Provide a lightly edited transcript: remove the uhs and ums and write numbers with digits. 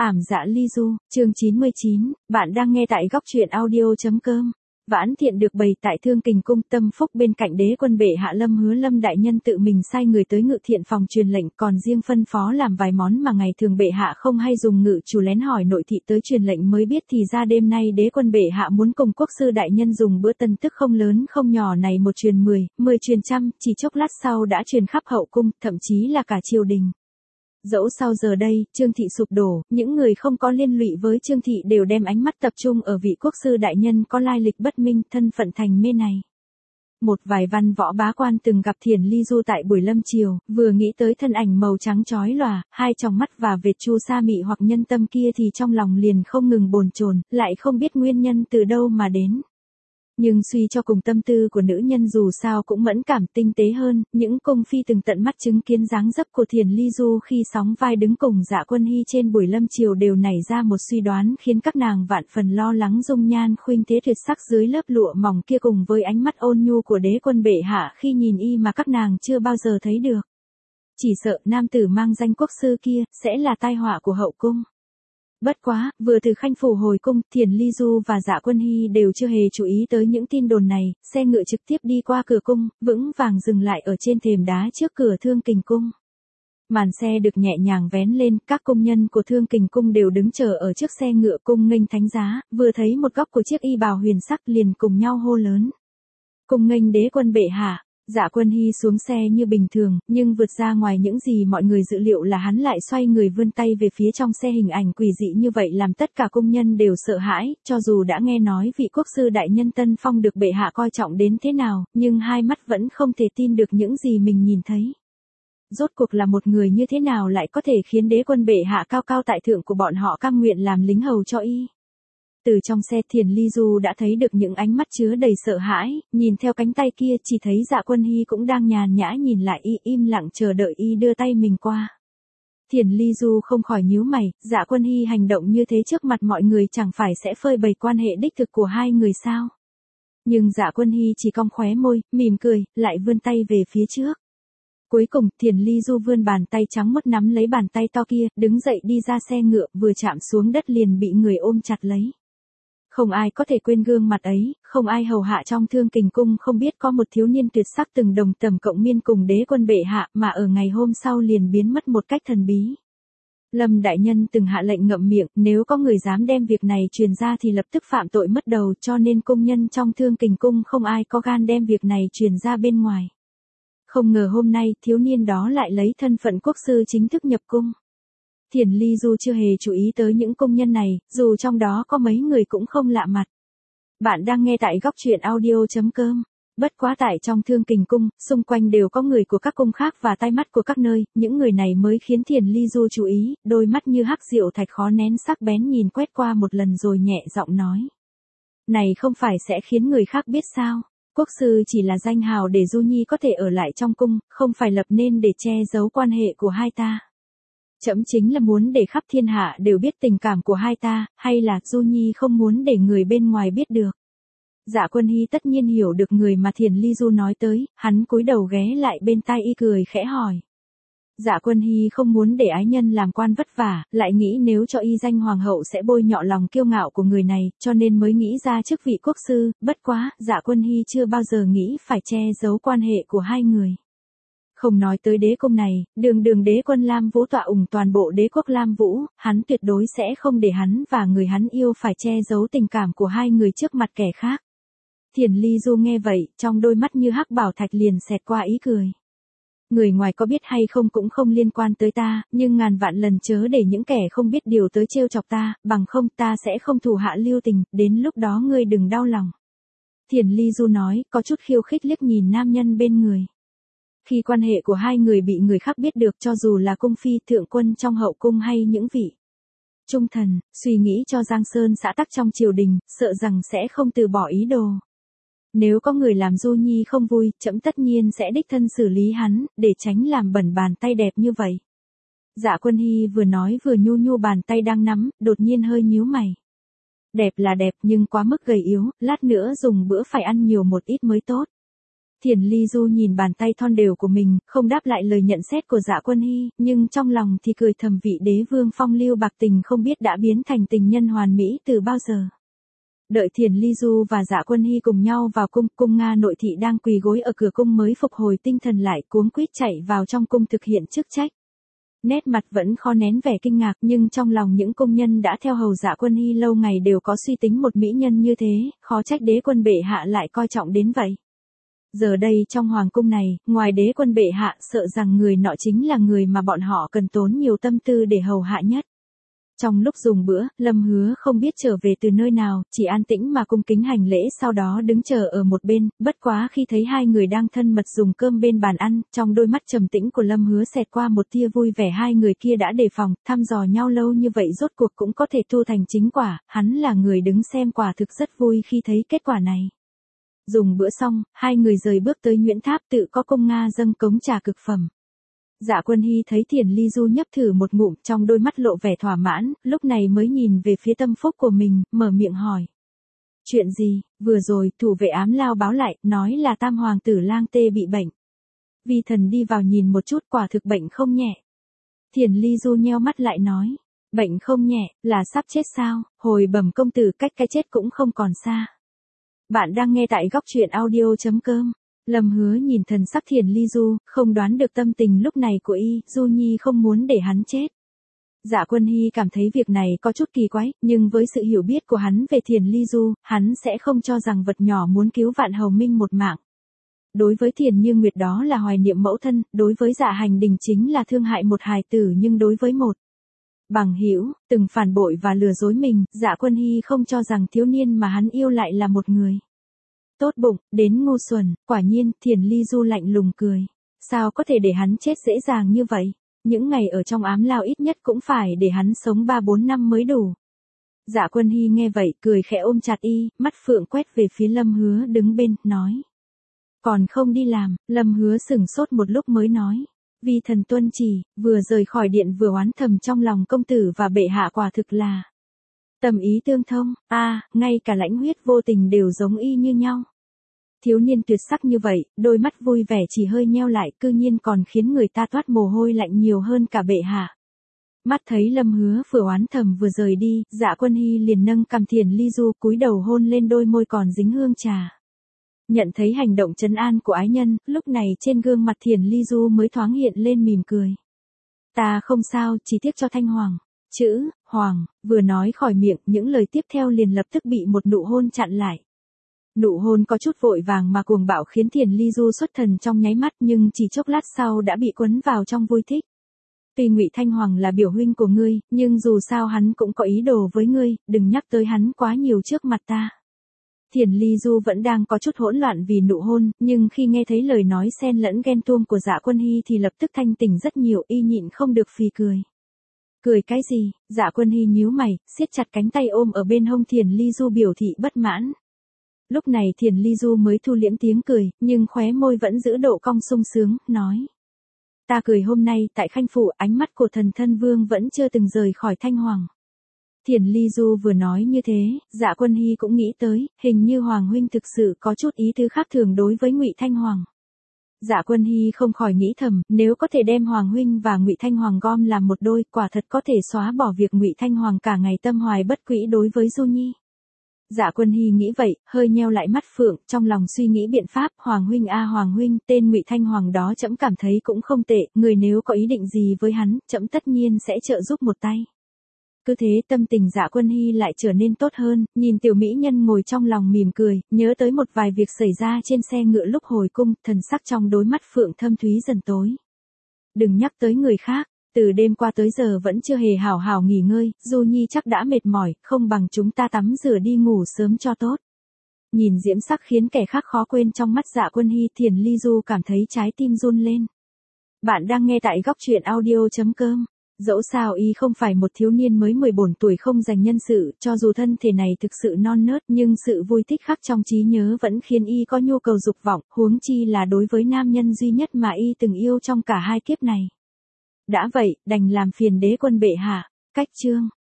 Ảm dạ ly du, chương 99, bạn đang nghe tại góc truyện audio.com. Vãn Thiện được bày tại Thương Kình cung Tâm Phúc bên cạnh đế quân bệ hạ Lâm Hứa Lâm đại nhân tự mình sai người tới Ngự Thiện phòng truyền lệnh, còn riêng phân phó làm vài món mà ngày thường bệ hạ không hay dùng. Ngự chủ lén hỏi nội thị tới truyền lệnh mới biết thì ra đêm nay đế quân bệ hạ muốn cùng quốc sư đại nhân dùng bữa tân tức không lớn không nhỏ này, một truyền 10, 10 truyền trăm, chỉ chốc lát sau đã truyền khắp hậu cung, thậm chí là cả triều đình. Dẫu sao giờ đây, Trương thị sụp đổ, những người không có liên lụy với Trương thị đều đem ánh mắt tập trung ở vị quốc sư đại nhân có lai lịch bất minh, thân phận thành mê này. Một vài văn võ bá quan từng gặp Thiền Ly Du tại buổi lâm triều, vừa nghĩ tới thân ảnh màu trắng chói lòa, hai tròng mắt và vệt chu sa mị hoặc nhân tâm kia thì trong lòng liền không ngừng bồn chồn, lại không biết nguyên nhân từ đâu mà đến. Nhưng suy cho cùng tâm tư của nữ nhân dù sao cũng mẫn cảm tinh tế hơn, những cung phi từng tận mắt chứng kiến dáng dấp của Thiền Ly Du khi sóng vai đứng cùng Dạ Quân Hy trên buổi lâm triều đều nảy ra một suy đoán khiến các nàng vạn phần lo lắng. Dung nhan khuynh thế tuyệt sắc dưới lớp lụa mỏng kia cùng với ánh mắt ôn nhu của đế quân bệ hạ khi nhìn y mà các nàng chưa bao giờ thấy được. Chỉ sợ nam tử mang danh quốc sư kia sẽ là tai họa của hậu cung. Bất quá, vừa từ Khanh phủ hồi cung, Thiền Ly Du và Dạ Quân Hy đều chưa hề chú ý tới những tin đồn này, xe ngựa trực tiếp đi qua cửa cung, vững vàng dừng lại ở trên thềm đá trước cửa Thương Kình cung. Màn xe được nhẹ nhàng vén lên, các cung nhân của Thương Kình cung đều đứng chờ ở trước xe ngựa cung nghênh thánh giá, vừa thấy một góc của chiếc y bào huyền sắc liền cùng nhau hô lớn. Cung nghênh đế quân bệ hạ. Dạ Quân Hy xuống xe như bình thường, nhưng vượt ra ngoài những gì mọi người dự liệu là hắn lại xoay người vươn tay về phía trong xe. Hình ảnh quỷ dị như vậy làm tất cả cung nhân đều sợ hãi, cho dù đã nghe nói vị quốc sư đại nhân Tân Phong được bệ hạ coi trọng đến thế nào, nhưng hai mắt vẫn không thể tin được những gì mình nhìn thấy. Rốt cuộc là một người như thế nào lại có thể khiến đế quân bệ hạ cao cao tại thượng của bọn họ cam nguyện làm lính hầu cho y. Từ trong xe Thiền Ly Du đã thấy được những ánh mắt chứa đầy sợ hãi, nhìn theo cánh tay kia chỉ thấy Dạ Quân Hy cũng đang nhàn nhã nhìn lại y, im lặng chờ đợi y đưa tay mình qua. Thiền Ly Du không khỏi nhíu mày, Dạ Quân Hy hành động như thế trước mặt mọi người chẳng phải sẽ phơi bày quan hệ đích thực của hai người sao? Nhưng Dạ Quân Hy chỉ cong khóe môi, mỉm cười, lại vươn tay về phía trước. Cuối cùng, Thiền Ly Du vươn bàn tay trắng muốt nắm lấy bàn tay to kia, đứng dậy đi ra xe ngựa, vừa chạm xuống đất liền bị người ôm chặt lấy. Không ai có thể quên gương mặt ấy, không ai hầu hạ trong Thương Kình cung không biết có một thiếu niên tuyệt sắc từng đồng tầm cộng miên cùng đế quân bệ hạ mà ở ngày hôm sau liền biến mất một cách thần bí. Lâm đại nhân từng hạ lệnh ngậm miệng, nếu có người dám đem việc này truyền ra thì lập tức phạm tội mất đầu, cho nên công nhân trong Thương Kình cung không ai có gan đem việc này truyền ra bên ngoài. Không ngờ hôm nay thiếu niên đó lại lấy thân phận quốc sư chính thức nhập cung. Thiền Ly Du chưa hề chú ý tới những công nhân này, dù trong đó có mấy người cũng không lạ mặt. Bạn đang nghe tại góc truyện audio.com. Bất quá tại trong Thương Kình cung, xung quanh đều có người của các cung khác và tai mắt của các nơi, những người này mới khiến Thiền Ly Du chú ý, đôi mắt như hắc diệu thạch khó nén sắc bén nhìn quét qua một lần rồi nhẹ giọng nói. Này không phải sẽ khiến người khác biết sao? Quốc sư chỉ là danh hào để Du Nhi có thể ở lại trong cung, không phải lập nên để che giấu quan hệ của hai ta. Trẫm chính là muốn để khắp thiên hạ đều biết tình cảm của hai ta, hay là Du Nhi không muốn để người bên ngoài biết được. Dạ Quân Hy tất nhiên hiểu được người mà Thiền Ly Du nói tới, hắn cúi đầu ghé lại bên tai y cười khẽ hỏi. Dạ Quân Hy không muốn để ái nhân làm quan vất vả, lại nghĩ nếu cho y danh hoàng hậu sẽ bôi nhọ lòng kiêu ngạo của người này, cho nên mới nghĩ ra chức vị quốc sư, bất quá, Dạ Quân Hy chưa bao giờ nghĩ phải che giấu quan hệ của hai người. Không nói tới đế cung này, đường đế quân Lam Vũ tọa ủng toàn bộ đế quốc Lam Vũ, hắn tuyệt đối sẽ không để hắn và người hắn yêu phải che giấu tình cảm của hai người trước mặt kẻ khác. Thiền Ly Du nghe vậy, trong đôi mắt như hắc bảo thạch liền xẹt qua ý cười. Người ngoài có biết hay không cũng không liên quan tới ta, nhưng ngàn vạn lần chớ để những kẻ không biết điều tới trêu chọc ta, bằng không ta sẽ không thủ hạ lưu tình, đến lúc đó ngươi đừng đau lòng. Thiền Ly Du nói, có chút khiêu khích liếc nhìn nam nhân bên người. Khi quan hệ của hai người bị người khác biết được, cho dù là cung phi, thượng quân trong hậu cung hay những vị trung thần, suy nghĩ cho Giang Sơn xã tắc trong triều đình, sợ rằng sẽ không từ bỏ ý đồ. Nếu có người làm Du Nhi không vui, trẫm tất nhiên sẽ đích thân xử lý hắn, để tránh làm bẩn bàn tay đẹp như vậy. Dạ Quân Hy vừa nói vừa nhu nhu bàn tay đang nắm, đột nhiên hơi nhíu mày. Đẹp là đẹp nhưng quá mức gầy yếu, lát nữa dùng bữa phải ăn nhiều một ít mới tốt. Thiền Ly Du nhìn bàn tay thon đều của mình, không đáp lại lời nhận xét của Dạ Quân Hy, nhưng trong lòng thì cười thầm vị đế vương phong lưu bạc tình không biết đã biến thành tình nhân hoàn mỹ từ bao giờ. Đợi Thiền Ly Du và Dạ Quân Hy cùng nhau vào cung Nga nội thị đang quỳ gối ở cửa cung mới phục hồi tinh thần lại cuống quýt chạy vào trong cung thực hiện chức trách. Nét mặt vẫn khó nén vẻ kinh ngạc nhưng trong lòng những công nhân đã theo hầu Dạ Quân Hy lâu ngày đều có suy tính một mỹ nhân như thế, khó trách đế quân bệ hạ lại coi trọng đến vậy. Giờ đây trong hoàng cung này, ngoài đế quân bệ hạ sợ rằng người nọ chính là người mà bọn họ cần tốn nhiều tâm tư để hầu hạ nhất. Trong lúc dùng bữa, Lâm Hứa không biết trở về từ nơi nào, chỉ an tĩnh mà cung kính hành lễ sau đó đứng chờ ở một bên, bất quá khi thấy hai người đang thân mật dùng cơm bên bàn ăn, trong đôi mắt trầm tĩnh của Lâm Hứa xẹt qua một tia vui vẻ hai người kia đã đề phòng, thăm dò nhau lâu như vậy rốt cuộc cũng có thể thu thành chính quả, hắn là người đứng xem quả thực rất vui khi thấy kết quả này. Dùng bữa xong, hai người rời bước tới Nguyễn Tháp tự có công Nga dâng cống trà cực phẩm. Dạ Quân Hy thấy Thiền Ly Du nhấp thử một ngụm trong đôi mắt lộ vẻ thỏa mãn, lúc này mới nhìn về phía tâm phúc của mình, mở miệng hỏi. Chuyện gì, vừa rồi thủ vệ ám lao báo lại, nói là tam hoàng tử Lang Tê bị bệnh. Vi thần đi vào nhìn một chút quả thực bệnh không nhẹ. Thiền Ly Du nheo mắt lại nói, bệnh không nhẹ, là sắp chết sao, hồi bẩm công tử cách cái chết cũng không còn xa. Bạn đang nghe tại góc truyện audio.com. Lâm Hứa nhìn thần sắc Thiền Ly Du, không đoán được tâm tình lúc này của y, Du Nhi không muốn để hắn chết. Dạ Quân Hy cảm thấy việc này có chút kỳ quái, nhưng với sự hiểu biết của hắn về Thiền Ly Du, hắn sẽ không cho rằng vật nhỏ muốn cứu vạn hầu minh một mạng. Đối với Thiền Như Nguyệt đó là hoài niệm mẫu thân, đối với Dạ Hành Đình chính là thương hại một hài tử nhưng đối với một bằng hữu từng phản bội và lừa dối mình, Dạ Quân Hy không cho rằng thiếu niên mà hắn yêu lại là một người tốt bụng, đến ngu xuẩn, quả nhiên, Thiền Ly Du lạnh lùng cười. Sao có thể để hắn chết dễ dàng như vậy? Những ngày ở trong ám lao ít nhất cũng phải để hắn sống 3-4 năm mới đủ. Dạ Quân Hy nghe vậy, cười khẽ ôm chặt y, mắt phượng quét về phía Lâm Hứa đứng bên, nói. Còn không đi làm, Lâm Hứa sửng sốt một lúc mới nói. Vì thần tuân chỉ, vừa rời khỏi điện vừa oán thầm trong lòng công tử và bệ hạ quả thực là tâm ý tương thông, ngay cả lãnh huyết vô tình đều giống y như nhau. Thiếu niên tuyệt sắc như vậy, đôi mắt vui vẻ chỉ hơi nheo lại cư nhiên còn khiến người ta toát mồ hôi lạnh nhiều hơn cả bệ hạ. Mắt thấy Lâm Hứa vừa oán thầm vừa rời đi, Dạ Quân Hy liền nâng cằm Thiền Ly Du cúi đầu hôn lên đôi môi còn dính hương trà. Nhận thấy hành động trấn an của ái nhân, lúc này trên gương mặt Thiền Ly Du mới thoáng hiện lên mỉm cười. Ta không sao, chỉ tiếc cho Thanh Hoàng. Chữ, Hoàng, vừa nói khỏi miệng, những lời tiếp theo liền lập tức bị một nụ hôn chặn lại. Nụ hôn có chút vội vàng mà cuồng bạo khiến Thiền Ly Du xuất thần trong nháy mắt nhưng chỉ chốc lát sau đã bị quấn vào trong vui thích. Tuy Ngụy Thanh Hoàng là biểu huynh của ngươi, nhưng dù sao hắn cũng có ý đồ với ngươi, đừng nhắc tới hắn quá nhiều trước mặt ta. Thiền Ly Du vẫn đang có chút hỗn loạn vì nụ hôn, nhưng khi nghe thấy lời nói xen lẫn ghen tuông của Dạ Quân Hy thì lập tức thanh tỉnh rất nhiều, y nhịn không được phì cười. Cười cái gì? Dạ Quân Hy nhíu mày, siết chặt cánh tay ôm ở bên hông Thiền Ly Du biểu thị bất mãn. Lúc này Thiền Ly Du mới thu liễm tiếng cười, nhưng khóe môi vẫn giữ độ cong sung sướng, nói. Ta cười hôm nay tại Khanh Phủ, ánh mắt của thần thân vương vẫn chưa từng rời khỏi Thanh Hoàng. Thiền Ly Du vừa nói như thế, Dạ Quân Hy cũng nghĩ tới, hình như Hoàng huynh thực sự có chút ý tứ khác thường đối với Ngụy Thanh Hoàng. Dạ Quân Hy không khỏi nghĩ thầm, nếu có thể đem Hoàng huynh và Ngụy Thanh Hoàng gom làm một đôi, quả thật có thể xóa bỏ việc Ngụy Thanh Hoàng cả ngày tâm hoài bất quỹ đối với Du Nhi. Dạ Quân Hy nghĩ vậy, hơi nheo lại mắt phượng, trong lòng suy nghĩ biện pháp, Hoàng huynh Hoàng huynh, tên Ngụy Thanh Hoàng đó trẫm cảm thấy cũng không tệ, người nếu có ý định gì với hắn, trẫm tất nhiên sẽ trợ giúp một tay. Cứ thế tâm tình Dạ Quân Hy lại trở nên tốt hơn, nhìn tiểu mỹ nhân ngồi trong lòng mỉm cười, nhớ tới một vài việc xảy ra trên xe ngựa lúc hồi cung, thần sắc trong đôi mắt phượng thâm thúy dần tối. Đừng nhắc tới người khác, từ đêm qua tới giờ vẫn chưa hề hảo hảo nghỉ ngơi, Du Nhi chắc đã mệt mỏi, không bằng chúng ta tắm rửa đi ngủ sớm cho tốt. Nhìn diễm sắc khiến kẻ khác khó quên trong mắt Dạ Quân Hy, Thiền Ly Du cảm thấy trái tim run lên. Bạn đang nghe tại góc truyện audio.com. Dẫu sao y không phải một thiếu niên mới 14 tuổi không dành nhân sự, cho dù thân thể này thực sự non nớt nhưng sự vui thích khắc trong trí nhớ vẫn khiến y có nhu cầu dục vọng, huống chi là đối với nam nhân duy nhất mà y từng yêu trong cả hai kiếp này. Đã vậy, đành làm phiền đế quân bệ hạ. Cách chương